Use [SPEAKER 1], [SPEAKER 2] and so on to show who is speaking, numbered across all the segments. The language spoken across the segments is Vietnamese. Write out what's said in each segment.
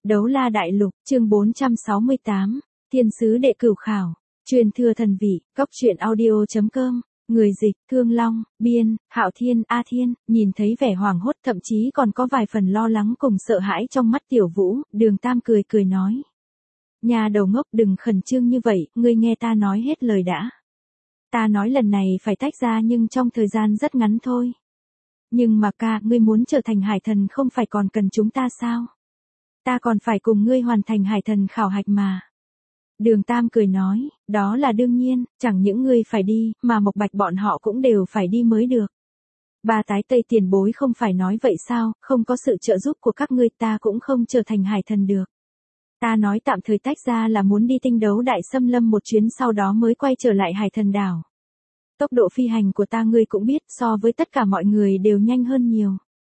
[SPEAKER 1] Đấu La Đại Lục, chương 468, Thiên sứ đệ cửu khảo, truyền thừa thần vị, góc truyện audio.com, người dịch, Thương Long, biên, Hạo Thiên, A Thiên, nhìn thấy vẻ hoảng hốt thậm chí còn có vài phần lo lắng cùng sợ hãi trong mắt Tiểu Vũ, Đường Tam cười cười nói. Nhà đầu ngốc đừng khẩn trương như vậy, ngươi nghe ta nói hết lời đã. Ta nói lần này phải tách ra nhưng trong thời gian rất ngắn thôi. Nhưng mà ca, ngươi muốn trở thành hải thần không phải còn cần chúng ta sao? Ta còn phải cùng ngươi hoàn thành hải thần khảo hạch mà. Đường Tam cười nói, đó là đương nhiên, chẳng những ngươi phải đi, mà Mộc Bạch bọn họ cũng đều phải đi mới được. Ba tái Tây tiền bối không phải nói vậy sao, không có sự trợ giúp của các ngươi ta cũng không trở thành hải thần được. Ta nói tạm thời tách ra là muốn đi tinh đấu đại xâm lâm một chuyến sau đó mới quay trở lại hải thần đảo. Tốc độ phi hành của ta ngươi cũng biết so với tất cả mọi người đều nhanh hơn nhiều.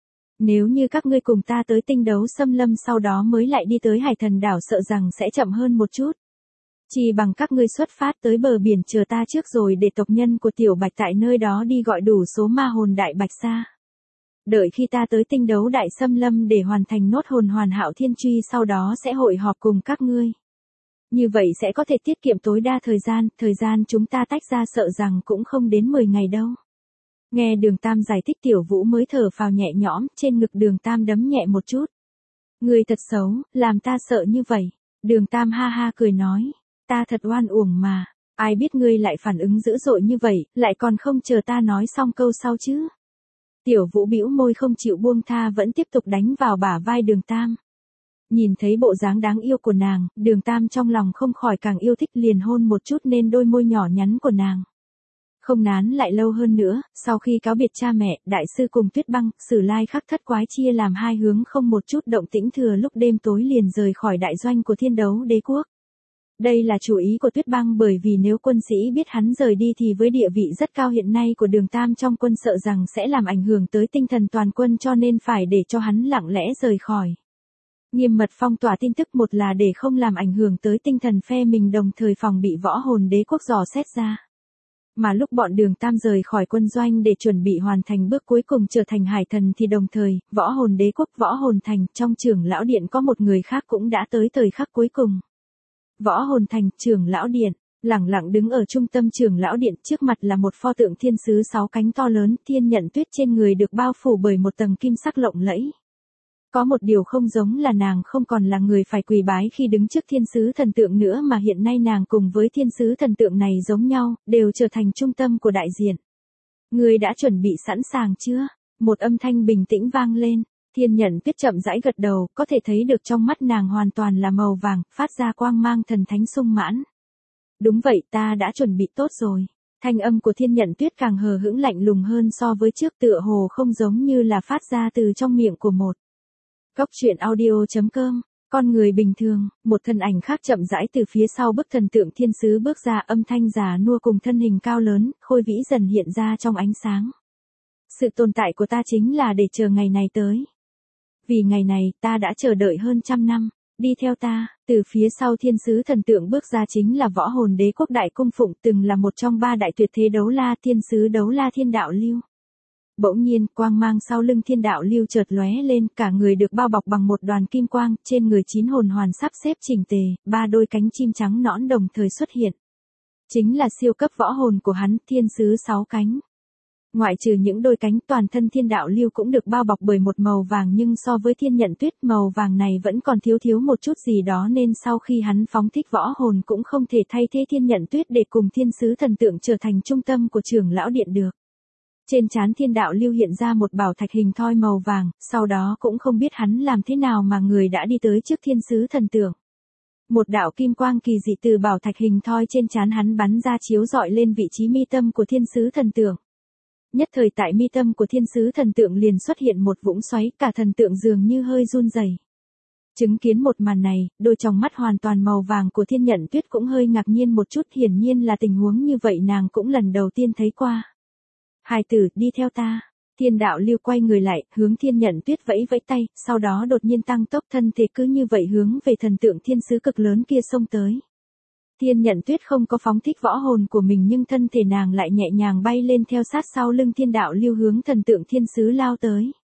[SPEAKER 1] Nếu như các ngươi cùng ta tới tinh đấu xâm lâm sau đó mới lại đi tới hải thần đảo sợ rằng sẽ chậm hơn một chút. Chỉ bằng các ngươi xuất phát tới bờ biển chờ ta trước rồi để tộc nhân của Tiểu Bạch tại nơi đó đi gọi đủ số ma hồn đại bạch sa. Đợi khi ta tới tinh đấu đại xâm lâm để hoàn thành nốt hồn hoàn hạo thiên truy sau đó sẽ hội họp cùng các ngươi. Như vậy sẽ có thể tiết kiệm tối đa thời gian chúng ta tách ra sợ rằng cũng không đến 10 ngày đâu. Nghe Đường Tam giải thích Tiểu Vũ mới thở phào nhẹ nhõm, trên ngực Đường Tam đấm nhẹ một chút. Ngươi thật xấu, làm ta sợ như vậy. Đường Tam ha ha cười nói, ta thật oan uổng mà, ai biết ngươi lại phản ứng dữ dội như vậy, lại còn không chờ ta nói xong câu sau chứ. Tiểu Vũ bĩu môi không chịu buông tha vẫn tiếp tục đánh vào bả vai Đường Tam. Nhìn thấy bộ dáng đáng yêu của nàng, Đường Tam trong lòng không khỏi càng yêu thích liền hôn một chút nên đôi môi nhỏ nhắn của nàng. Không nán lại lâu hơn nữa, sau khi cáo biệt cha mẹ, đại sư cùng Tuyết Băng, Sử Lai Khắc Thất Quái chia làm hai hướng không một chút động tĩnh thừa lúc đêm tối liền rời khỏi đại doanh của Thiên Đấu Đế Quốc. Đây là chủ ý của Tuyết Băng bởi vì nếu quân sĩ biết hắn rời đi thì với địa vị rất cao hiện nay của Đường Tam trong quân sợ rằng sẽ làm ảnh hưởng tới tinh thần toàn quân cho nên phải để cho hắn lặng lẽ rời khỏi. Nghiêm mật phong tỏa tin tức một là để không làm ảnh hưởng tới tinh thần phe mình đồng thời phòng bị võ hồn đế quốc dò xét ra. Mà lúc bọn Đường Tam rời khỏi quân doanh để chuẩn bị hoàn thành bước cuối cùng trở thành hải thần thì đồng thời, võ hồn đế quốc võ hồn thành trong trưởng lão điện có một người khác cũng đã tới thời khắc cuối cùng. Võ hồn thành trưởng lão điện, lẳng lặng đứng ở trung tâm trưởng lão điện trước mặt là một pho tượng thiên sứ 6 cánh to lớn, Thiên Nhận Tuyết trên người được bao phủ bởi một tầng kim sắc lộng lẫy. Có một điều không giống là nàng không còn là người phải quỳ bái khi đứng trước thiên sứ thần tượng nữa mà hiện nay nàng cùng với thiên sứ thần tượng này giống nhau, đều trở thành trung tâm của đại diện. Ngươi đã chuẩn bị sẵn sàng chưa? Một âm thanh bình tĩnh vang lên, Thiên Nhận Tuyết chậm rãi gật đầu, có thể thấy được trong mắt nàng hoàn toàn là màu vàng, phát ra quang mang thần thánh sung mãn. Đúng vậy, ta đã chuẩn bị tốt rồi. Thanh âm của Thiên Nhận Tuyết càng hờ hững lạnh lùng hơn so với trước tựa hồ không giống như là phát ra từ trong miệng của một. Góc truyện audio.com, con người bình thường, một thân ảnh khác chậm rãi từ phía sau bức thần tượng thiên sứ bước ra âm thanh già nua cùng thân hình cao lớn, khôi vĩ dần hiện ra trong ánh sáng. Sự tồn tại của ta chính là để chờ ngày này tới. Vì ngày này ta đã chờ đợi hơn 100 năm, đi theo ta, từ phía sau thiên sứ thần tượng bước ra chính là võ hồn đế quốc đại cung phụng từng là một trong 3 đại tuyệt thế đấu la thiên sứ đấu la Thiên Đạo Lưu. Bỗng nhiên, quang mang sau lưng Thiên Đạo Lưu chợt lóe lên, cả người được bao bọc bằng một đoàn kim quang, trên người 9 hồn hoàn sắp xếp chỉnh tề, 3 đôi cánh chim trắng nõn đồng thời xuất hiện. Chính là siêu cấp võ hồn của hắn, thiên sứ 6 cánh. Ngoại trừ những đôi cánh, toàn thân Thiên Đạo Lưu cũng được bao bọc bởi một màu vàng nhưng so với Thiên Nhận Tuyết màu vàng này vẫn còn thiếu một chút gì đó nên sau khi hắn phóng thích võ hồn cũng không thể thay thế Thiên Nhận Tuyết để cùng thiên sứ thần tượng trở thành trung tâm của trưởng lão điện được. Trên trán Thiên Đạo Lưu hiện ra một bảo thạch hình thoi màu vàng, sau đó cũng không biết hắn làm thế nào mà người đã đi tới trước thiên sứ thần tượng. Một đạo kim quang kỳ dị từ bảo thạch hình thoi trên trán hắn bắn ra chiếu rọi lên vị trí mi tâm của thiên sứ thần tượng. Nhất thời tại mi tâm của thiên sứ thần tượng liền xuất hiện một vũng xoáy, cả thần tượng dường như hơi run rẩy. Chứng kiến một màn này, đôi tròng mắt hoàn toàn màu vàng của Thiên Nhận Tuyết cũng hơi ngạc nhiên một chút, hiển nhiên là tình huống như vậy nàng cũng lần đầu tiên thấy qua. Hài tử, đi theo ta. Thiên Đạo Lưu quay người lại, hướng Thiên Nhận Tuyết vẫy vẫy tay, sau đó đột nhiên tăng tốc thân thể cứ như vậy hướng về thần tượng thiên sứ cực lớn kia xông tới. Thiên Nhận Tuyết không có phóng thích võ hồn của mình nhưng thân thể nàng lại nhẹ nhàng bay lên theo sát sau lưng Thiên Đạo Lưu hướng thần tượng thiên sứ lao tới.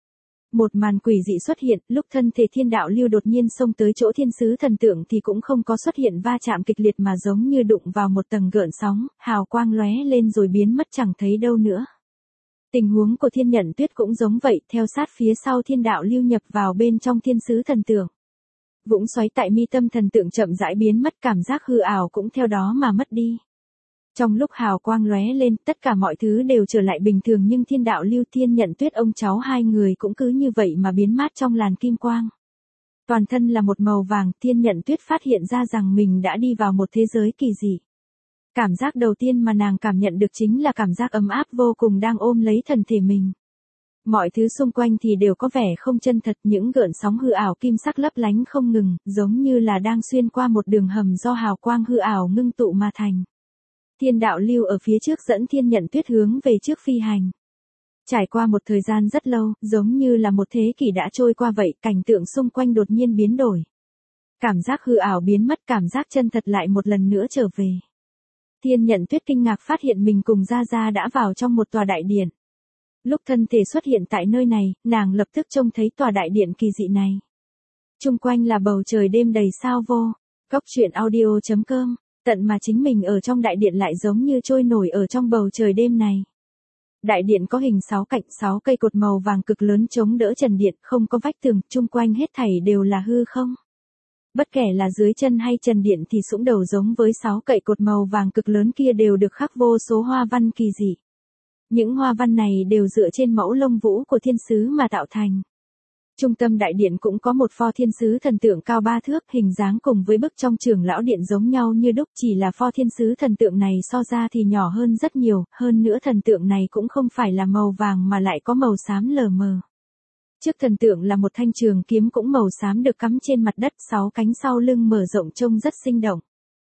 [SPEAKER 1] Một màn quỷ dị xuất hiện, lúc thân thể thiên đạo lưu đột nhiên xông tới chỗ thiên sứ thần tượng thì cũng không có xuất hiện va chạm kịch liệt mà giống như đụng vào một tầng gợn sóng, hào quang lóe lên rồi biến mất chẳng thấy đâu nữa. Tình huống của Thiên Nhận Tuyết cũng giống vậy, theo sát phía sau thiên đạo lưu nhập vào bên trong thiên sứ thần tượng. Vũng xoáy tại mi tâm thần tượng chậm rãi biến mất, cảm giác hư ảo cũng theo đó mà mất đi. Trong lúc hào quang lóe lên, tất cả mọi thứ đều trở lại bình thường nhưng thiên đạo lưu Thiên Nhận Tuyết ông cháu hai người cũng cứ như vậy mà biến mất trong làn kim quang. Toàn thân là một màu vàng, Thiên Nhận Tuyết phát hiện ra rằng mình đã đi vào một thế giới kỳ dị. Cảm giác đầu tiên mà nàng cảm nhận được chính là cảm giác ấm áp vô cùng đang ôm lấy thân thể mình. Mọi thứ xung quanh thì đều có vẻ không chân thật, những gợn sóng hư ảo kim sắc lấp lánh không ngừng, giống như là đang xuyên qua một đường hầm do hào quang hư ảo ngưng tụ mà thành. Thiên đạo lưu ở phía trước dẫn Thiên Nhận Tuyết hướng về trước phi hành. Trải qua một thời gian rất lâu, giống như là một thế kỷ đã trôi qua vậy, cảnh tượng xung quanh đột nhiên biến đổi. Cảm giác hư ảo biến mất, cảm giác chân thật lại một lần nữa trở về. Thiên Nhận Tuyết kinh ngạc phát hiện mình cùng Gia Gia đã vào trong một tòa đại điện. Lúc thân thể xuất hiện tại nơi này, nàng lập tức trông thấy tòa đại điện kỳ dị này. Chung quanh là bầu trời đêm đầy sao vô. Góc truyện audio.com, tận mà chính mình ở trong đại điện lại giống như trôi nổi ở trong bầu trời đêm này. Đại điện có hình 6 cạnh 6 cây cột màu vàng cực lớn chống đỡ trần điện, không có vách tường, chung quanh hết thảy đều là hư không. Bất kể là dưới chân hay trần điện thì sũng đầu giống với 6 cậy cột màu vàng cực lớn kia đều được khắc vô số hoa văn kỳ dị. Những hoa văn này đều dựa trên mẫu lông vũ của thiên sứ mà tạo thành. Trung tâm đại điện cũng có một pho thiên sứ thần tượng cao 3 thước, hình dáng cùng với bức trong Trưởng lão điện giống nhau như đúc, chỉ là pho thiên sứ thần tượng này so ra thì nhỏ hơn rất nhiều, hơn nữa thần tượng này cũng không phải là màu vàng mà lại có màu xám lờ mờ. Trước thần tượng là một thanh trường kiếm cũng màu xám được cắm trên mặt đất, 6 cánh sau lưng mở rộng trông rất sinh động.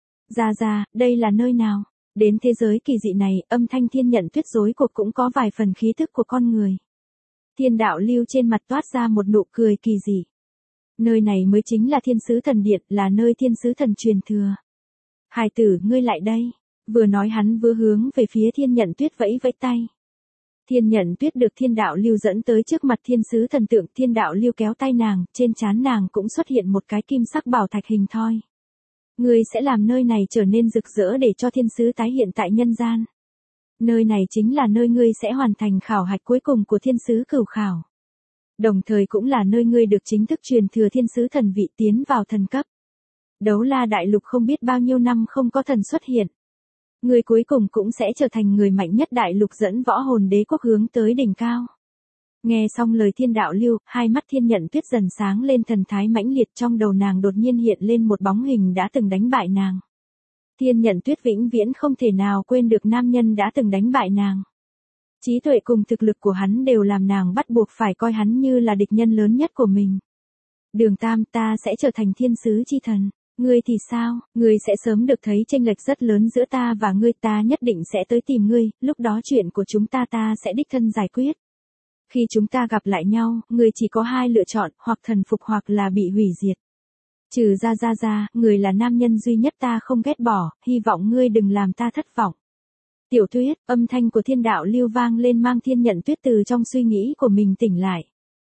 [SPEAKER 1] Gia, đây là nơi nào? Đến thế giới kỳ dị này, âm thanh Thiên Nhận Tuyết rối cuộc cũng có vài phần khí thức của con người. Thiên đạo lưu trên mặt toát ra một nụ cười kỳ dị. Nơi này mới chính là thiên sứ thần điện, là nơi thiên sứ thần truyền thừa. Hài tử, ngươi lại đây. Vừa nói hắn vừa hướng về phía Thiên Nhận Tuyết vẫy vẫy tay. Thiên Nhận Tuyết được thiên đạo lưu dẫn tới trước mặt thiên sứ thần tượng, thiên đạo lưu kéo tay nàng, trên trán nàng cũng xuất hiện một cái kim sắc bảo thạch hình thoi. Ngươi sẽ làm nơi này trở nên rực rỡ để cho thiên sứ tái hiện tại nhân gian. Nơi này chính là nơi ngươi sẽ hoàn thành khảo hạch cuối cùng của thiên sứ cửu khảo. Đồng thời cũng là nơi ngươi được chính thức truyền thừa thiên sứ thần vị tiến vào thần cấp. Đấu La đại lục không biết bao nhiêu năm không có thần xuất hiện. Ngươi cuối cùng cũng sẽ trở thành người mạnh nhất đại lục dẫn võ hồn đế quốc hướng tới đỉnh cao. Nghe xong lời thiên đạo lưu, hai mắt Thiên Nhận Tuyết dần sáng lên thần thái mãnh liệt, trong đầu nàng đột nhiên hiện lên một bóng hình đã từng đánh bại nàng. Thiên Nhận Tuyết vĩnh viễn không thể nào quên được nam nhân đã từng đánh bại nàng. Trí tuệ cùng thực lực của hắn đều làm nàng bắt buộc phải coi hắn như là địch nhân lớn nhất của mình. Đường Tam, ta sẽ trở thành thiên sứ chi thần. Ngươi thì sao, ngươi sẽ sớm được thấy chênh lệch rất lớn giữa ta và ngươi, ta nhất định sẽ tới tìm ngươi, lúc đó chuyện của chúng ta sẽ đích thân giải quyết. Khi chúng ta gặp lại nhau, ngươi chỉ có hai lựa chọn, hoặc thần phục hoặc là bị hủy diệt. Trừ ra, ngươi là nam nhân duy nhất ta không ghét bỏ, hy vọng ngươi đừng làm ta thất vọng. Tiểu Tuyết, âm thanh của thiên đạo lưu vang lên mang Thiên Nhận Tuyết từ trong suy nghĩ của mình tỉnh lại.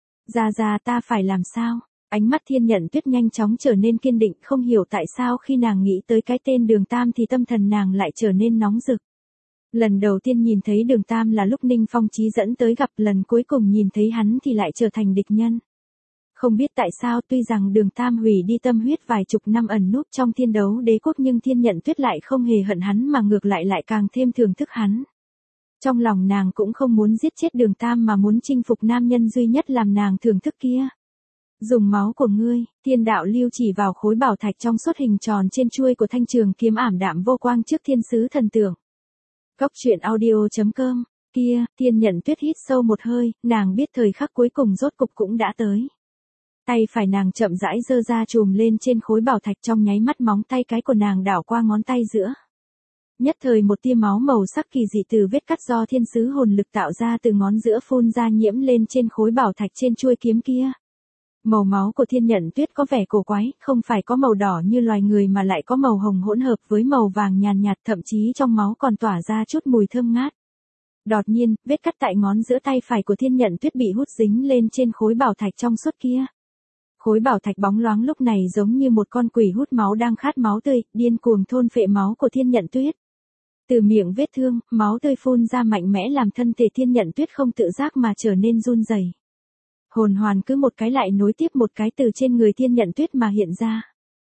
[SPEAKER 1] Ra ta phải làm sao? Ánh mắt Thiên Nhận Tuyết nhanh chóng trở nên kiên định, không hiểu tại sao khi nàng nghĩ tới cái tên Đường Tam thì tâm thần nàng lại trở nên nóng rực. Lần đầu tiên nhìn thấy Đường Tam là lúc Ninh Phong Chí dẫn tới gặp, lần cuối cùng nhìn thấy hắn thì lại trở thành địch nhân. Không biết tại sao tuy rằng Đường Tam hủy đi tâm huyết vài chục năm ẩn núp trong thiên đấu đế quốc nhưng Thiên Nhận Tuyết lại không hề hận hắn mà ngược lại càng thêm thưởng thức hắn. Trong lòng nàng cũng không muốn giết chết Đường Tam mà muốn chinh phục nam nhân duy nhất làm nàng thưởng thức kia. Dùng máu của ngươi, thiên đạo lưu chỉ vào khối bảo thạch trong suốt hình tròn trên chuôi của thanh trường kiếm ảm đạm vô quang trước thiên sứ thần tượng. Góc truyện audio.com, kia, Thiên Nhận Tuyết hít sâu một hơi, nàng biết thời khắc cuối cùng rốt cục cũng đã tới. Tay phải nàng chậm rãi giơ ra chùm lên trên khối bảo thạch, trong nháy mắt móng tay cái của nàng đảo qua ngón tay giữa. Nhất thời một tia máu màu sắc kỳ dị từ vết cắt do thiên sứ hồn lực tạo ra từ ngón giữa phun ra nhiễm lên trên khối bảo thạch trên chuôi kiếm kia. Màu máu của Thiên Nhận Tuyết có vẻ cổ quái, không phải có màu đỏ như loài người mà lại có màu hồng hỗn hợp với màu vàng nhàn nhạt, thậm chí trong máu còn tỏa ra chút mùi thơm ngát. Đột nhiên, vết cắt tại ngón giữa tay phải của Thiên Nhận Tuyết bị hút dính lên trên khối bảo thạch trong suốt kia. Khối bảo thạch bóng loáng lúc này giống như một con quỷ hút máu đang khát máu tươi, điên cuồng thôn phệ máu của Thiên Nhận Tuyết. Từ miệng vết thương, máu tươi phun ra mạnh mẽ làm thân thể Thiên Nhận Tuyết không tự giác mà trở nên run rẩy. Hồn hoàn cứ một cái lại nối tiếp một cái từ trên người Thiên Nhận Tuyết mà hiện ra.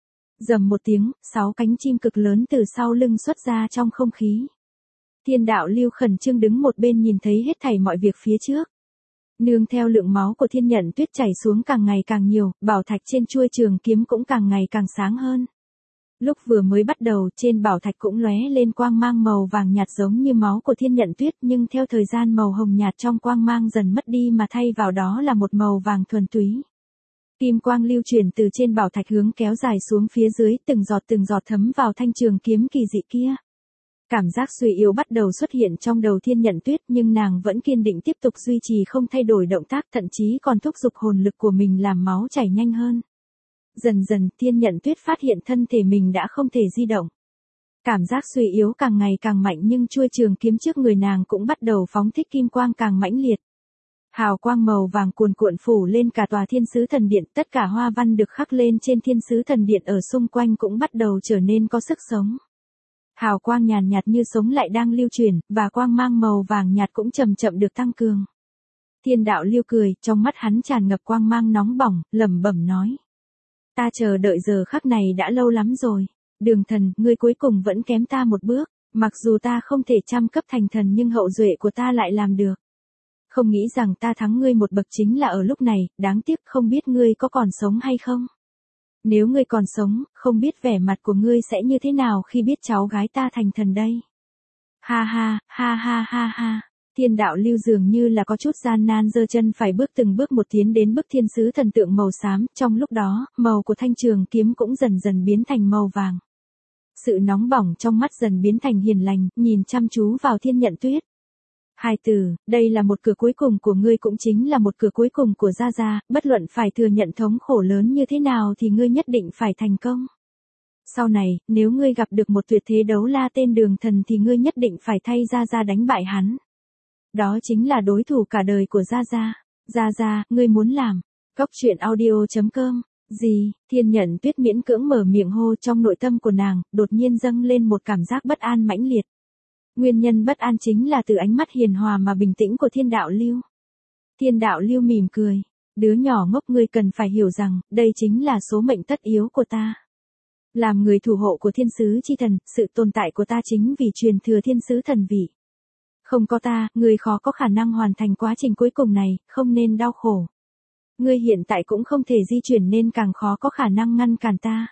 [SPEAKER 1] Rầm một tiếng, 6 cánh chim cực lớn từ sau lưng xuất ra trong không khí. Thiên đạo lưu khẩn trương đứng một bên nhìn thấy hết thảy mọi việc phía trước. Nương theo lượng máu của Thiên Nhận Tuyết chảy xuống càng ngày càng nhiều, bảo thạch trên chuôi trường kiếm cũng càng ngày càng sáng hơn. Lúc vừa mới bắt đầu, trên bảo thạch cũng lóe lên quang mang màu vàng nhạt giống như máu của Thiên Nhận Tuyết, nhưng theo thời gian màu hồng nhạt trong quang mang dần mất đi mà thay vào đó là một màu vàng thuần túy. Kim quang lưu chuyển từ trên bảo thạch hướng kéo dài xuống phía dưới, từng giọt thấm vào thanh trường kiếm kỳ dị kia. Cảm giác suy yếu bắt đầu xuất hiện trong đầu Thiên Nhận Tuyết, nhưng nàng vẫn kiên định tiếp tục duy trì không thay đổi động tác, thậm chí còn thúc giục hồn lực của mình làm máu chảy nhanh hơn. Dần dần, Thiên Nhận Tuyết phát hiện thân thể mình đã không thể di động. Cảm giác suy yếu càng ngày càng mạnh, nhưng chuôi trường kiếm trước người nàng cũng bắt đầu phóng thích kim quang càng mãnh liệt. Hào quang màu vàng cuồn cuộn phủ lên cả tòa Thiên Sứ Thần Điện, tất cả hoa văn được khắc lên trên Thiên Sứ Thần Điện ở xung quanh cũng bắt đầu trở nên có sức sống. Hào quang nhàn nhạt như sống lại đang lưu chuyển, và quang mang màu vàng nhạt cũng chậm chậm được tăng cường. Thiên đạo lưu cười, trong mắt hắn tràn ngập quang mang nóng bỏng, lẩm bẩm nói. Ta chờ đợi giờ khắc này đã lâu lắm rồi. Đường thần, ngươi cuối cùng vẫn kém ta một bước, mặc dù ta không thể trăm cấp thành thần nhưng hậu duệ của ta lại làm được. Không nghĩ rằng ta thắng ngươi một bậc chính là ở lúc này, đáng tiếc không biết ngươi có còn sống hay không. Nếu ngươi còn sống, không biết vẻ mặt của ngươi sẽ như thế nào khi biết cháu gái ta thành thần đây. Ha ha, ha ha ha ha. Thiên đạo lưu dường như là có chút gian nan giơ chân phải bước từng bước một tiến đến bức thiên sứ thần tượng màu xám, trong lúc đó, màu của thanh trường kiếm cũng dần dần biến thành màu vàng. Sự nóng bỏng trong mắt dần biến thành hiền lành, nhìn chăm chú vào Thiên Nhận Tuyết. Hai từ, đây là một cửa cuối cùng của ngươi cũng chính là một cửa cuối cùng của Gia Gia, bất luận phải thừa nhận thống khổ lớn như thế nào thì ngươi nhất định phải thành công. Sau này, nếu ngươi gặp được một tuyệt thế đấu la tên Đường Thần thì ngươi nhất định phải thay Gia Gia đánh bại hắn. Đó chính là đối thủ cả đời của Gia Gia. Gia Gia, ngươi muốn làm. Goctruyện.audio.com. Gì? Thiên Nhận Tuyết miễn cưỡng mở miệng hô, trong nội tâm của nàng, đột nhiên dâng lên một cảm giác bất an mãnh liệt. Nguyên nhân bất an chính là từ ánh mắt hiền hòa mà bình tĩnh của Thiên đạo lưu. Thiên đạo lưu mỉm cười. Đứa nhỏ ngốc, ngươi cần phải hiểu rằng, đây chính là số mệnh tất yếu của ta. Làm người thủ hộ của thiên sứ chi thần, sự tồn tại của ta chính vì truyền thừa thiên sứ thần vị. Không có ta, ngươi khó có khả năng hoàn thành quá trình cuối cùng này, không nên đau khổ. Ngươi hiện tại cũng không thể di chuyển nên càng khó có khả năng ngăn cản ta.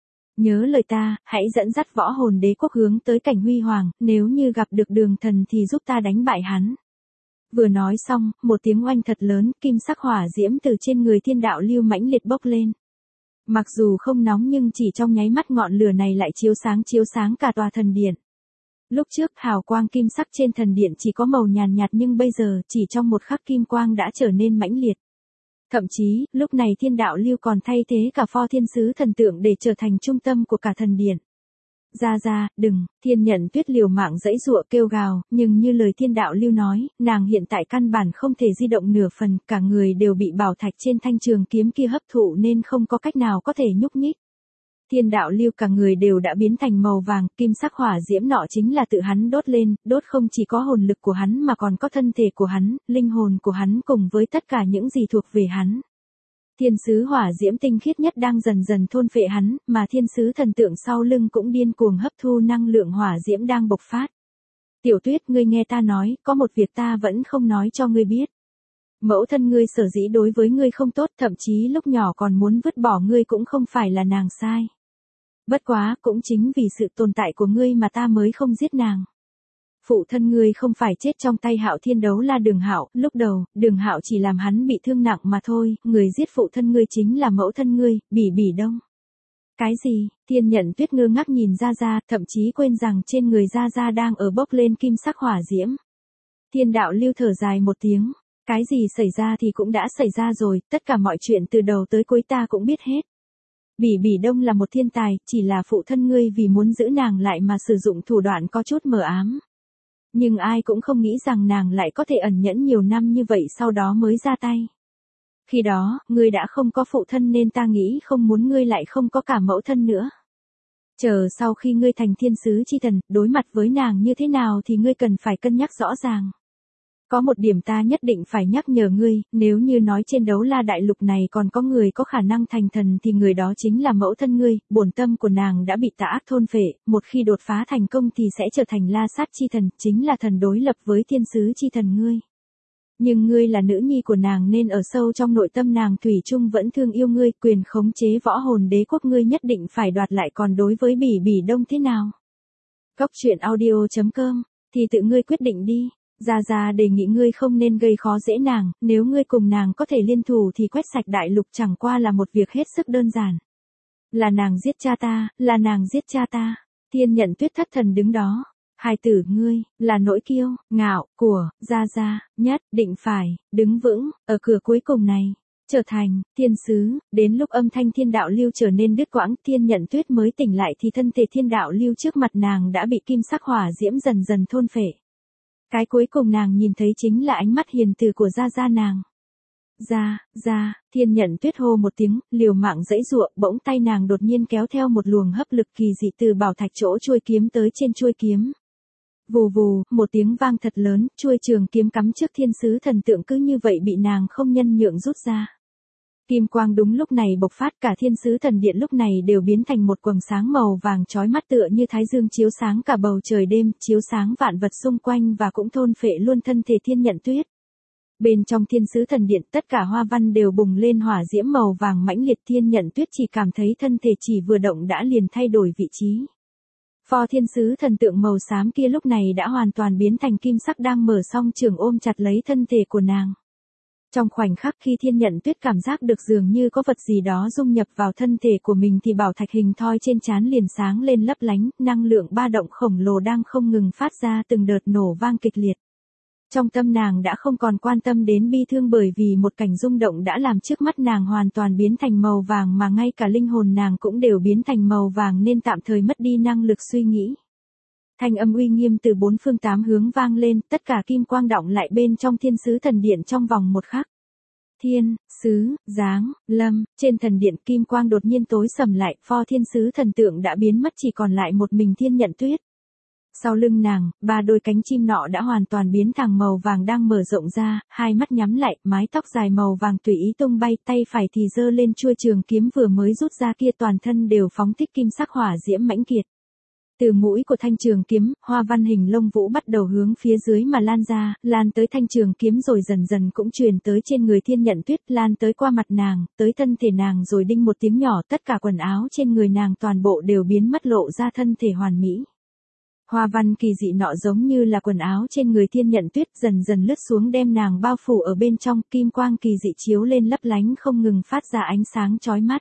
[SPEAKER 1] Nhớ lời ta, hãy dẫn dắt võ hồn đế quốc hướng tới cảnh huy hoàng, nếu như gặp được Đường Thần thì giúp ta đánh bại hắn. Vừa nói xong, một tiếng oanh thật lớn, kim sắc hỏa diễm từ trên người Thiên đạo lưu mãnh liệt bốc lên. Mặc dù không nóng nhưng chỉ trong nháy mắt ngọn lửa này lại chiếu sáng cả tòa thần điện. Lúc trước hào quang kim sắc trên thần điện chỉ có màu nhàn nhạt nhưng bây giờ chỉ trong một khắc kim quang đã trở nên mãnh liệt. Thậm chí, lúc này Thiên đạo lưu còn thay thế cả pho thiên sứ thần tượng để trở thành trung tâm của cả thần điện. Gia Gia, đừng, Thiên Nhận Tuyết liều mạng giãy giụa kêu gào, nhưng như lời Thiên đạo lưu nói, nàng hiện tại căn bản không thể di động nửa phần, cả người đều bị bảo thạch trên thanh trường kiếm kia hấp thụ nên không có cách nào có thể nhúc nhích. Thiên đạo lưu cả người đều đã biến thành màu vàng, kim sắc hỏa diễm nọ chính là tự hắn đốt lên, đốt không chỉ có hồn lực của hắn mà còn có thân thể của hắn, linh hồn của hắn cùng với tất cả những gì thuộc về hắn. Thiên sứ hỏa diễm tinh khiết nhất đang dần dần thôn phệ hắn, mà thiên sứ thần tượng sau lưng cũng điên cuồng hấp thu năng lượng hỏa diễm đang bộc phát. Tiểu Tuyết, ngươi nghe ta nói, có một việc ta vẫn không nói cho ngươi biết. Mẫu thân ngươi sở dĩ đối với ngươi không tốt, thậm chí lúc nhỏ còn muốn vứt bỏ ngươi cũng không phải là nàng sai. Bất quá, cũng chính vì sự tồn tại của ngươi mà ta mới không giết nàng. Phụ thân ngươi không phải chết trong tay Hạo Thiên đấu la Đường Hạo, lúc đầu, Đường Hạo chỉ làm hắn bị thương nặng mà thôi, người giết phụ thân ngươi chính là mẫu thân ngươi, Bỉ Bỉ Đông. Cái gì? Thiên Nhận Tuyết ngơ ngác nhìn Gia Gia, thậm chí quên rằng trên người Gia Gia đang ở bốc lên kim sắc hỏa diễm. Thiên đạo lưu thở dài một tiếng. Cái gì xảy ra thì cũng đã xảy ra rồi, tất cả mọi chuyện từ đầu tới cuối ta cũng biết hết. Bỉ Bỉ Đông là một thiên tài, chỉ là phụ thân ngươi vì muốn giữ nàng lại mà sử dụng thủ đoạn có chút mờ ám. Nhưng ai cũng không nghĩ rằng nàng lại có thể ẩn nhẫn nhiều năm như vậy sau đó mới ra tay. Khi đó, ngươi đã không có phụ thân nên ta nghĩ không muốn ngươi lại không có cả mẫu thân nữa. Chờ sau khi ngươi thành thiên sứ chi thần, đối mặt với nàng như thế nào thì ngươi cần phải cân nhắc rõ ràng. Có một điểm ta nhất định phải nhắc nhở ngươi, nếu như nói trên đấu la đại lục này còn có người có khả năng thành thần thì người đó chính là mẫu thân ngươi, bổn tâm của nàng đã bị tà ác thôn phệ, một khi đột phá thành công thì sẽ trở thành la sát chi thần, chính là thần đối lập với thiên sứ chi thần ngươi. Nhưng ngươi là nữ nhi của nàng nên ở sâu trong nội tâm nàng thủy chung vẫn thương yêu ngươi, quyền khống chế võ hồn đế quốc ngươi nhất định phải đoạt lại, còn đối với Bỉ Bỉ Đông thế nào? Góc truyện audio.com, thì tự ngươi quyết định đi. Gia Gia đề nghị ngươi không nên gây khó dễ nàng, nếu ngươi cùng nàng có thể liên thủ thì quét sạch đại lục chẳng qua là một việc hết sức đơn giản. Là nàng giết cha ta, là nàng giết cha ta. Thiên Nhận Tuyết thất thần đứng đó. Hài tử ngươi, là nỗi kiêu, ngạo, của, Gia Gia, nhất định phải, đứng vững, ở cửa cuối cùng này. Trở thành, thiên sứ, đến lúc âm thanh thiên đạo lưu trở nên đứt quãng, Thiên Nhận Tuyết mới tỉnh lại thì thân thể thiên đạo lưu trước mặt nàng đã bị kim sắc hỏa diễm dần dần thôn phệ. Cái cuối cùng nàng nhìn thấy chính là ánh mắt hiền từ của Gia Gia nàng. Gia, Thiên Nhận Tuyết hô một tiếng, liều mạng giãy giụa, bỗng tay nàng đột nhiên kéo theo một luồng hấp lực kỳ dị từ bảo thạch chỗ chuôi kiếm tới trên chuôi kiếm. Vù vù, một tiếng vang thật lớn, chuôi trường kiếm cắm trước thiên sứ thần tượng cứ như vậy bị nàng không nhân nhượng rút ra. Kim quang đúng lúc này bộc phát, cả thiên sứ thần điện lúc này đều biến thành một quầng sáng màu vàng chói mắt tựa như thái dương chiếu sáng cả bầu trời đêm, chiếu sáng vạn vật xung quanh và cũng thôn phệ luôn thân thể Thiên Nhận Tuyết. Bên trong thiên sứ thần điện tất cả hoa văn đều bùng lên hỏa diễm màu vàng mãnh liệt, Thiên Nhận Tuyết chỉ cảm thấy thân thể chỉ vừa động đã liền thay đổi vị trí. Pho thiên sứ thần tượng màu xám kia lúc này đã hoàn toàn biến thành kim sắc đang mở song trường ôm chặt lấy thân thể của nàng. Trong khoảnh khắc khi Thiên Nhận Tuyết cảm giác được dường như có vật gì đó dung nhập vào thân thể của mình thì bảo thạch hình thoi trên trán liền sáng lên lấp lánh, năng lượng ba động khổng lồ đang không ngừng phát ra từng đợt nổ vang kịch liệt. Trong tâm nàng đã không còn quan tâm đến bi thương bởi vì một cảnh rung động đã làm trước mắt nàng hoàn toàn biến thành màu vàng mà ngay cả linh hồn nàng cũng đều biến thành màu vàng nên tạm thời mất đi năng lực suy nghĩ. Thanh âm uy nghiêm từ bốn phương tám hướng vang lên, tất cả kim quang đọng lại bên trong thiên sứ thần điện trong vòng một khắc. Thiên, sứ, giáng, lâm, trên thần điện kim quang đột nhiên tối sầm lại, pho thiên sứ thần tượng đã biến mất chỉ còn lại một mình Thiên Nhận Tuyết. Sau lưng nàng, ba đôi cánh chim nọ đã hoàn toàn biến thành màu vàng đang mở rộng ra, hai mắt nhắm lại, mái tóc dài màu vàng tùy ý tung bay, tay phải thì giơ lên chuôi trường kiếm vừa mới rút ra kia, toàn thân đều phóng thích kim sắc hỏa diễm mãnh liệt. Từ mũi của thanh trường kiếm, hoa văn hình lông vũ bắt đầu hướng phía dưới mà lan ra, lan tới thanh trường kiếm rồi dần dần cũng truyền tới trên người Thiên Nhận Tuyết, lan tới qua mặt nàng, tới thân thể nàng rồi đinh một tiếng nhỏ, tất cả quần áo trên người nàng toàn bộ đều biến mất lộ ra thân thể hoàn mỹ. Hoa văn kỳ dị nọ giống như là quần áo trên người Thiên Nhận Tuyết dần dần lướt xuống đem nàng bao phủ ở bên trong, kim quang kỳ dị chiếu lên lấp lánh không ngừng phát ra ánh sáng chói mắt.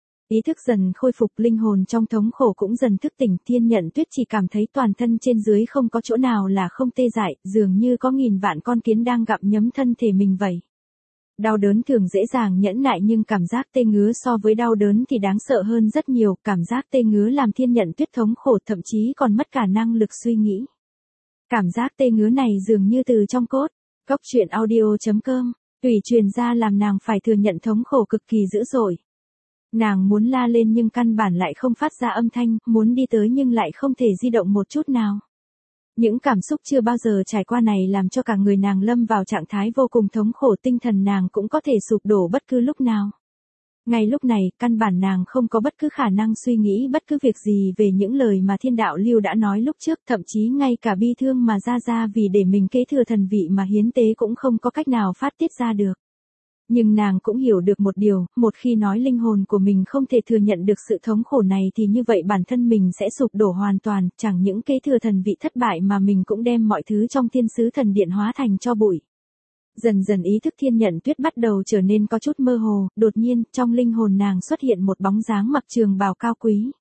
[SPEAKER 1] Ý thức dần khôi phục, linh hồn trong thống khổ cũng dần thức tỉnh, Thiên Nhận Tuyết chỉ cảm thấy toàn thân trên dưới không có chỗ nào là không tê dại, dường như có nghìn vạn con kiến đang gặm nhấm thân thể mình vậy. Đau đớn thường dễ dàng nhẫn nại nhưng cảm giác tê ngứa so với đau đớn thì đáng sợ hơn rất nhiều, cảm giác tê ngứa làm Thiên Nhận Tuyết thống khổ thậm chí còn mất cả năng lực suy nghĩ. Cảm giác tê ngứa này dường như từ trong cốt. Góc truyện audio.com, tùy truyền ra làm nàng phải thừa nhận thống khổ cực kỳ dữ dội. Nàng muốn la lên nhưng căn bản lại không phát ra âm thanh, muốn đi tới nhưng lại không thể di động một chút nào. Những cảm xúc chưa bao giờ trải qua này làm cho cả người nàng lâm vào trạng thái vô cùng thống khổ, tinh thần nàng cũng có thể sụp đổ bất cứ lúc nào. Ngay lúc này, căn bản nàng không có bất cứ khả năng suy nghĩ bất cứ việc gì về những lời mà thiên đạo lưu đã nói lúc trước, thậm chí ngay cả bi thương mà ra vì để mình kế thừa thần vị mà hiến tế cũng không có cách nào phát tiết ra được. Nhưng nàng cũng hiểu được một điều, một khi nói linh hồn của mình không thể thừa nhận được sự thống khổ này thì như vậy bản thân mình sẽ sụp đổ hoàn toàn, chẳng những kế thừa thần vị thất bại mà mình cũng đem mọi thứ trong thiên sứ thần điện hóa thành tro bụi. Dần dần ý thức Thiên Nhận Tuyết bắt đầu trở nên có chút mơ hồ, đột nhiên, trong linh hồn nàng xuất hiện một bóng dáng mặc trường bào cao quý.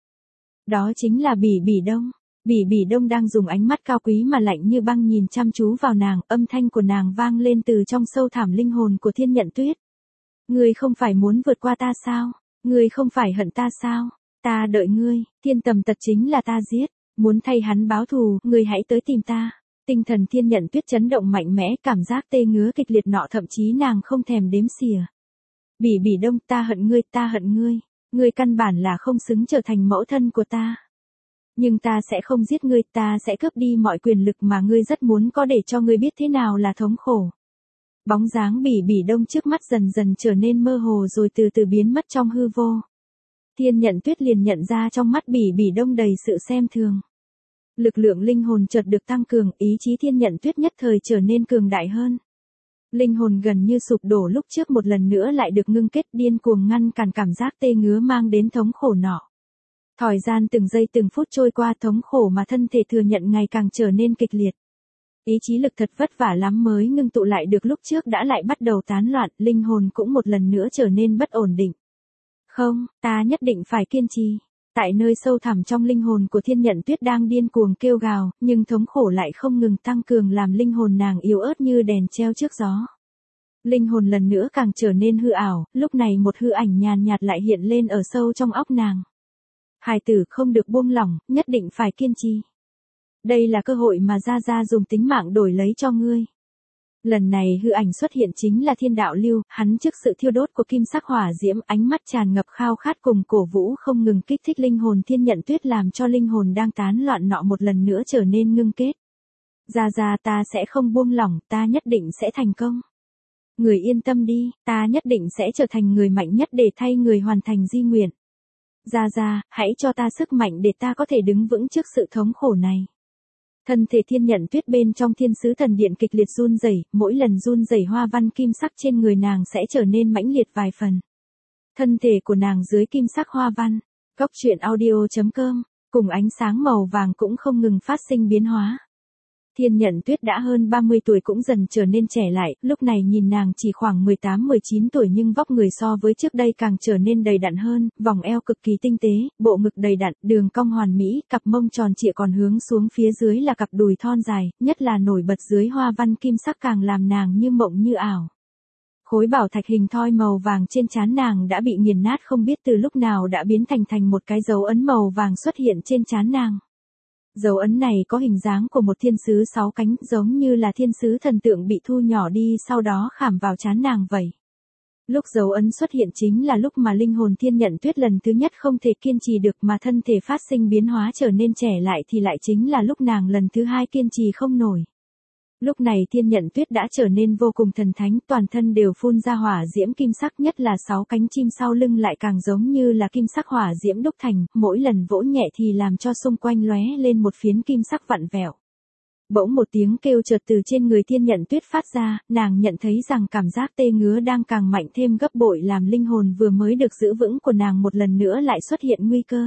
[SPEAKER 1] Đó chính là Bỉ Bỉ Đông. Bỉ Bỉ Đông đang dùng ánh mắt cao quý mà lạnh như băng nhìn chăm chú vào nàng, âm thanh của nàng vang lên từ trong sâu thẳm linh hồn của Thiên Nhận Tuyết. Ngươi không phải muốn vượt qua ta sao? Ngươi không phải hận ta sao? Ta đợi ngươi, Thiên Tầm Tật chính là ta giết, muốn thay hắn báo thù, ngươi hãy tới tìm ta. Tinh thần Thiên Nhận Tuyết chấn động mạnh mẽ, cảm giác tê ngứa kịch liệt nọ thậm chí nàng không thèm đếm xỉa. Bỉ Bỉ Đông, ta hận ngươi, ta hận ngươi. Ngươi căn bản là không xứng trở thành mẫu thân của ta. Nhưng ta sẽ không giết ngươi, ta sẽ cướp đi mọi quyền lực mà ngươi rất muốn có để cho ngươi biết thế nào là thống khổ. Bóng dáng Bỉ Bỉ Đông trước mắt dần dần trở nên mơ hồ rồi từ từ biến mất trong hư vô. Thiên Nhận Tuyết liền nhận ra trong mắt Bỉ Bỉ Đông đầy sự xem thường. Lực lượng linh hồn chợt được tăng cường, ý chí Thiên Nhận Tuyết nhất thời trở nên cường đại hơn. Linh hồn gần như sụp đổ lúc trước một lần nữa lại được ngưng kết, điên cuồng ngăn cản cảm giác tê ngứa mang đến thống khổ nọ. Thời gian từng giây từng phút trôi qua, thống khổ mà thân thể thừa nhận ngày càng trở nên kịch liệt. Ý chí lực thật vất vả lắm mới ngưng tụ lại được lúc trước đã lại bắt đầu tán loạn, linh hồn cũng một lần nữa trở nên bất ổn định. Không, ta nhất định phải kiên trì. Tại nơi sâu thẳm trong linh hồn của Thiên Nhận Tuyết đang điên cuồng kêu gào, nhưng thống khổ lại không ngừng tăng cường làm linh hồn nàng yếu ớt như đèn treo trước gió. Linh hồn lần nữa càng trở nên hư ảo, lúc này một hư ảnh nhàn nhạt lại hiện lên ở sâu trong óc nàng. Hài tử không được buông lỏng, nhất định phải kiên trì. Đây là cơ hội mà Gia Gia dùng tính mạng đổi lấy cho ngươi. Lần này hư ảnh xuất hiện chính là Thiên Đạo Lưu, hắn trước sự thiêu đốt của kim sắc hỏa diễm, ánh mắt tràn ngập khao khát cùng cổ vũ không ngừng kích thích linh hồn Thiên Nhận Tuyết, làm cho linh hồn đang tán loạn nọ một lần nữa trở nên ngưng kết. Gia Gia, ta sẽ không buông lỏng, ta nhất định sẽ thành công. Người yên tâm đi, ta nhất định sẽ trở thành người mạnh nhất để thay người hoàn thành di nguyện. Gia Gia, hãy cho ta sức mạnh để ta có thể đứng vững trước sự thống khổ này. Thân thể Thiên Nhận Tuyết bên trong Thiên Sứ Thần Điện kịch liệt run rẩy, mỗi lần run rẩy hoa văn kim sắc trên người nàng sẽ trở nên mãnh liệt vài phần. Thân thể của nàng dưới kim sắc hoa văn, Góc Truyện Audio.com, cùng ánh sáng màu vàng cũng không ngừng phát sinh biến hóa. Thiên Nhận Tuyết đã hơn 30 tuổi cũng dần trở nên trẻ lại, lúc này nhìn nàng chỉ khoảng 18-19 tuổi nhưng vóc người so với trước đây càng trở nên đầy đặn hơn, vòng eo cực kỳ tinh tế, bộ ngực đầy đặn, đường cong hoàn mỹ, cặp mông tròn trịa còn hướng xuống phía dưới là cặp đùi thon dài, nhất là nổi bật dưới hoa văn kim sắc càng làm nàng như mộng như ảo. Khối bảo thạch hình thoi màu vàng trên trán nàng đã bị nghiền nát không biết từ lúc nào đã biến thành một cái dấu ấn màu vàng xuất hiện trên trán nàng. Dấu ấn này có hình dáng của một thiên sứ 6 cánh, giống như là thiên sứ thần tượng bị thu nhỏ đi sau đó khảm vào trán nàng vậy. Lúc dấu ấn xuất hiện chính là lúc mà linh hồn Thiên Nhận Tuyết lần thứ nhất không thể kiên trì được mà thân thể phát sinh biến hóa trở nên trẻ lại, thì lại chính là lúc nàng lần thứ hai kiên trì không nổi. Lúc này Thiên Nhận Tuyết đã trở nên vô cùng thần thánh, toàn thân đều phun ra hỏa diễm kim sắc, nhất là 6 cánh chim sau lưng lại càng giống như là kim sắc hỏa diễm đúc thành, mỗi lần vỗ nhẹ thì làm cho xung quanh lóe lên một phiến kim sắc vặn vẹo. Bỗng một tiếng kêu chợt từ trên người Thiên Nhận Tuyết phát ra, nàng nhận thấy rằng cảm giác tê ngứa đang càng mạnh thêm gấp bội, làm linh hồn vừa mới được giữ vững của nàng một lần nữa lại xuất hiện nguy cơ.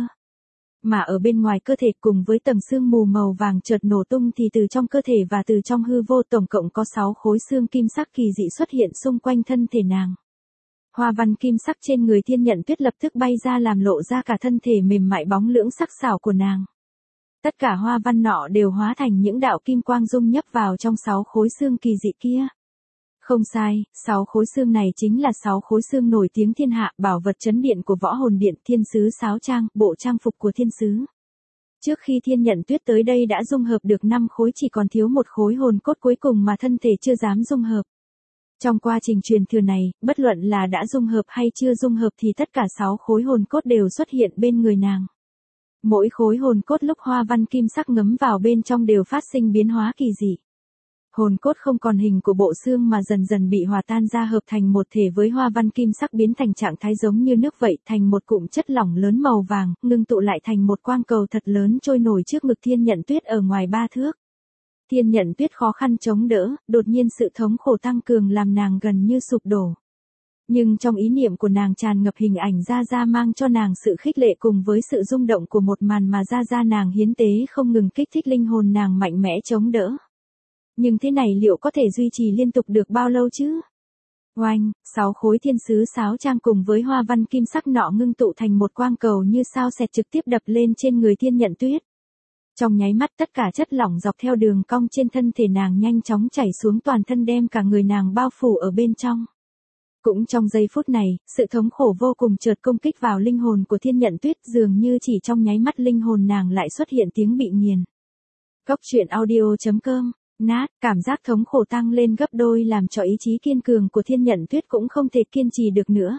[SPEAKER 1] Mà ở bên ngoài cơ thể cùng với tầng xương mù màu vàng chợt nổ tung thì từ trong cơ thể và từ trong hư vô tổng cộng có 6 khối xương kim sắc kỳ dị xuất hiện xung quanh thân thể nàng. Hoa văn kim sắc trên người Thiên Nhận Tuyết lập tức bay ra làm lộ ra cả thân thể mềm mại bóng lưỡng sắc sảo của nàng. Tất cả hoa văn nọ đều hóa thành những đạo kim quang dung nhấp vào trong 6 khối xương kỳ dị kia. Không sai, 6 khối xương này chính là 6 khối xương nổi tiếng thiên hạ, bảo vật trấn điện của Võ Hồn Điện, thiên sứ sáo trang, bộ trang phục của thiên sứ. Trước khi Thiên Nhận Tuyết tới đây đã dung hợp được 5 khối, chỉ còn thiếu một khối hồn cốt cuối cùng mà thân thể chưa dám dung hợp. Trong quá trình truyền thừa này, bất luận là đã dung hợp hay chưa dung hợp thì tất cả 6 khối hồn cốt đều xuất hiện bên người nàng. Mỗi khối hồn cốt lúc hoa văn kim sắc ngấm vào bên trong đều phát sinh biến hóa kỳ dị. Hồn cốt không còn hình của bộ xương mà dần dần bị hòa tan ra hợp thành một thể với hoa văn kim sắc, biến thành trạng thái giống như nước vậy, thành một cụm chất lỏng lớn màu vàng, ngưng tụ lại thành một quang cầu thật lớn trôi nổi trước ngực Thiên Nhận Tuyết ở ngoài 3 thước. Thiên Nhận Tuyết khó khăn chống đỡ, đột nhiên sự thống khổ tăng cường làm nàng gần như sụp đổ. Nhưng trong ý niệm của nàng tràn ngập hình ảnh Gia Gia mang cho nàng sự khích lệ cùng với sự rung động của một màn mà Gia Gia nàng hiến tế không ngừng kích thích linh hồn nàng mạnh mẽ chống đỡ. Nhưng thế này liệu có thể duy trì liên tục được bao lâu chứ? Oanh, 6 khối thiên sứ sáo trang cùng với hoa văn kim sắc nọ ngưng tụ thành một quang cầu như sao xẹt trực tiếp đập lên trên người Thiên Nhận Tuyết. Trong nháy mắt tất cả chất lỏng dọc theo đường cong trên thân thể nàng nhanh chóng chảy xuống toàn thân, đem cả người nàng bao phủ ở bên trong. Cũng trong giây phút này, sự thống khổ vô cùng chợt công kích vào linh hồn của Thiên Nhận Tuyết, dường như chỉ trong nháy mắt linh hồn nàng lại xuất hiện tiếng bị nghiền. Góc Truyện Audio.com nát, cảm giác thống khổ tăng lên gấp đôi làm cho ý chí kiên cường của Thiên Nhận Tuyết cũng không thể kiên trì được nữa.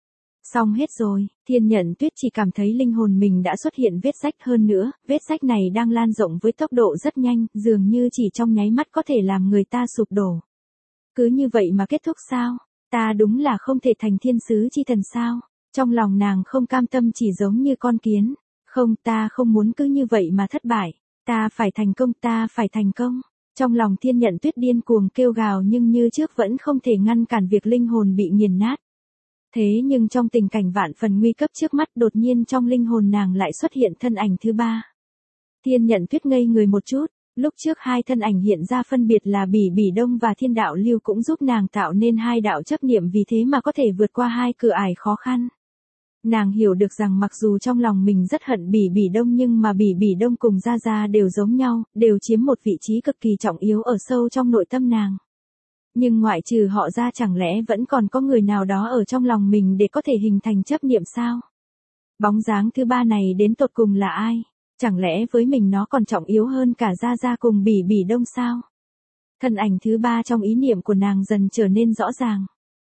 [SPEAKER 1] Xong hết rồi, Thiên Nhận Tuyết chỉ cảm thấy linh hồn mình đã xuất hiện vết rách, hơn nữa, vết rách này đang lan rộng với tốc độ rất nhanh, dường như chỉ trong nháy mắt có thể làm người ta sụp đổ. Cứ như vậy mà kết thúc sao? Ta đúng là không thể thành thiên sứ chi thần sao? Trong lòng nàng không cam tâm, chỉ giống như con kiến. Không, ta không muốn cứ như vậy mà thất bại. Ta phải thành công, ta phải thành công. Trong lòng Thiên Nhận Tuyết điên cuồng kêu gào, nhưng như trước vẫn không thể ngăn cản việc linh hồn bị nghiền nát. Thế nhưng trong tình cảnh vạn phần nguy cấp trước mắt, đột nhiên trong linh hồn nàng lại xuất hiện thân ảnh thứ ba. Thiên Nhận Tuyết ngây người một chút, lúc trước hai thân ảnh hiện ra phân biệt là Bỉ Bỉ Đông và Thiên Đạo Lưu cũng giúp nàng tạo nên hai đạo chấp niệm, vì thế mà có thể vượt qua hai cửa ải khó khăn. Nàng hiểu được rằng mặc dù trong lòng mình rất hận Bỉ Bỉ Đông, nhưng mà Bỉ Bỉ Đông cùng Gia Gia đều giống nhau, đều chiếm một vị trí cực kỳ trọng yếu ở sâu trong nội tâm nàng. Nhưng ngoại trừ họ ra, chẳng lẽ vẫn còn có người nào đó ở trong lòng mình để có thể hình thành chấp niệm sao? Bóng dáng thứ ba này đến tột cùng là ai? Chẳng lẽ với mình nó còn trọng yếu hơn cả Gia Gia cùng Bỉ Bỉ Đông sao? Thân ảnh thứ ba trong ý niệm của nàng dần trở nên rõ ràng.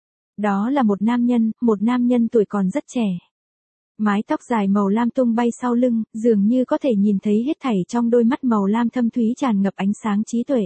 [SPEAKER 1] Đó là một nam nhân tuổi còn rất trẻ. Mái tóc dài màu lam tung bay sau lưng, dường như có thể nhìn thấy hết thảy trong đôi mắt màu lam thâm thúy tràn ngập ánh sáng trí tuệ.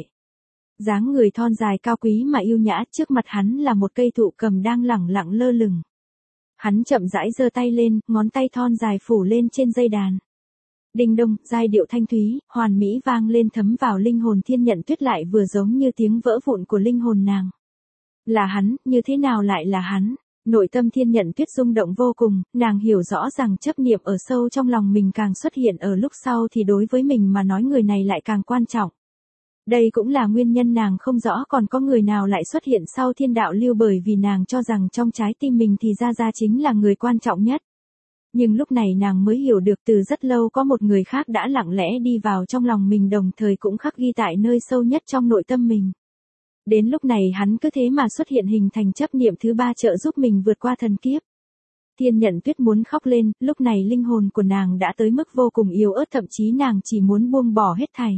[SPEAKER 1] Dáng người thon dài cao quý mà yêu nhã, trước mặt hắn là một cây thụ cầm đang lẳng lặng lơ lửng. Hắn chậm rãi giơ tay lên, ngón tay thon dài phủ lên trên dây đàn. Đinh đông, giai điệu thanh thúy, hoàn mỹ vang lên thấm vào linh hồn Thiên Nhận Tuyết, lại vừa giống như tiếng vỡ vụn của linh hồn nàng. Là hắn, như thế nào lại là hắn? Nội tâm Thiên Nhận Tuyết rung động vô cùng, nàng hiểu rõ rằng chấp niệm ở sâu trong lòng mình càng xuất hiện ở lúc sau thì đối với mình mà nói người này lại càng quan trọng. Đây cũng là nguyên nhân nàng không rõ còn có người nào lại xuất hiện sau Thiên Đạo Lưu, bởi vì nàng cho rằng trong trái tim mình thì Gia Gia chính là người quan trọng nhất. Nhưng lúc này nàng mới hiểu được từ rất lâu có một người khác đã lặng lẽ đi vào trong lòng mình, đồng thời cũng khắc ghi tại nơi sâu nhất trong nội tâm mình. Đến lúc này hắn cứ thế mà xuất hiện, hình thành chấp niệm thứ ba trợ giúp mình vượt qua thần kiếp. Thiên Nhận Tuyết muốn khóc lên, lúc này linh hồn của nàng đã tới mức vô cùng yếu ớt, thậm chí nàng chỉ muốn buông bỏ hết thảy.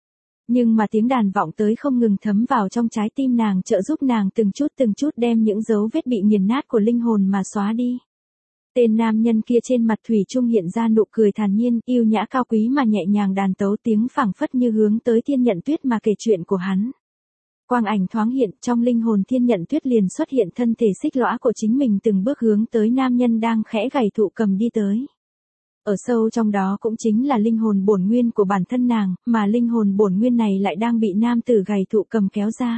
[SPEAKER 1] Nhưng mà tiếng đàn vọng tới không ngừng thấm vào trong trái tim nàng, trợ giúp nàng từng chút đem những dấu vết bị nghiền nát của linh hồn mà xóa đi. Tên nam nhân kia trên mặt thủy chung hiện ra nụ cười thản nhiên, yêu nhã cao quý mà nhẹ nhàng đàn tấu tiếng phảng phất như hướng tới Thiên Nhận Tuyết mà kể chuyện của hắn. Quang ảnh thoáng hiện, trong linh hồn Thiên Nhận Tuyết liền xuất hiện thân thể xích lõa của chính mình, từng bước hướng tới nam nhân đang khẽ gảy thụ cầm đi tới. Ở sâu trong đó cũng chính là linh hồn bổn nguyên của bản thân nàng, mà linh hồn bổn nguyên này lại đang bị nam tử gầy thụ cầm kéo ra.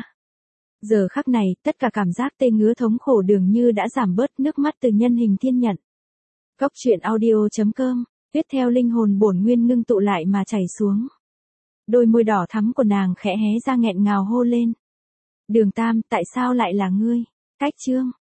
[SPEAKER 1] Giờ khắc này, tất cả cảm giác tê ngứa thống khổ dường như đã giảm bớt, nước mắt từ nhân hình Thiên Nhận. Góc truyện audio.com, viết theo linh hồn bổn nguyên ngưng tụ lại mà chảy xuống. Đôi môi đỏ thắm của nàng khẽ hé ra nghẹn ngào hô lên. Đường Tam, tại sao lại là ngươi? Cách chương.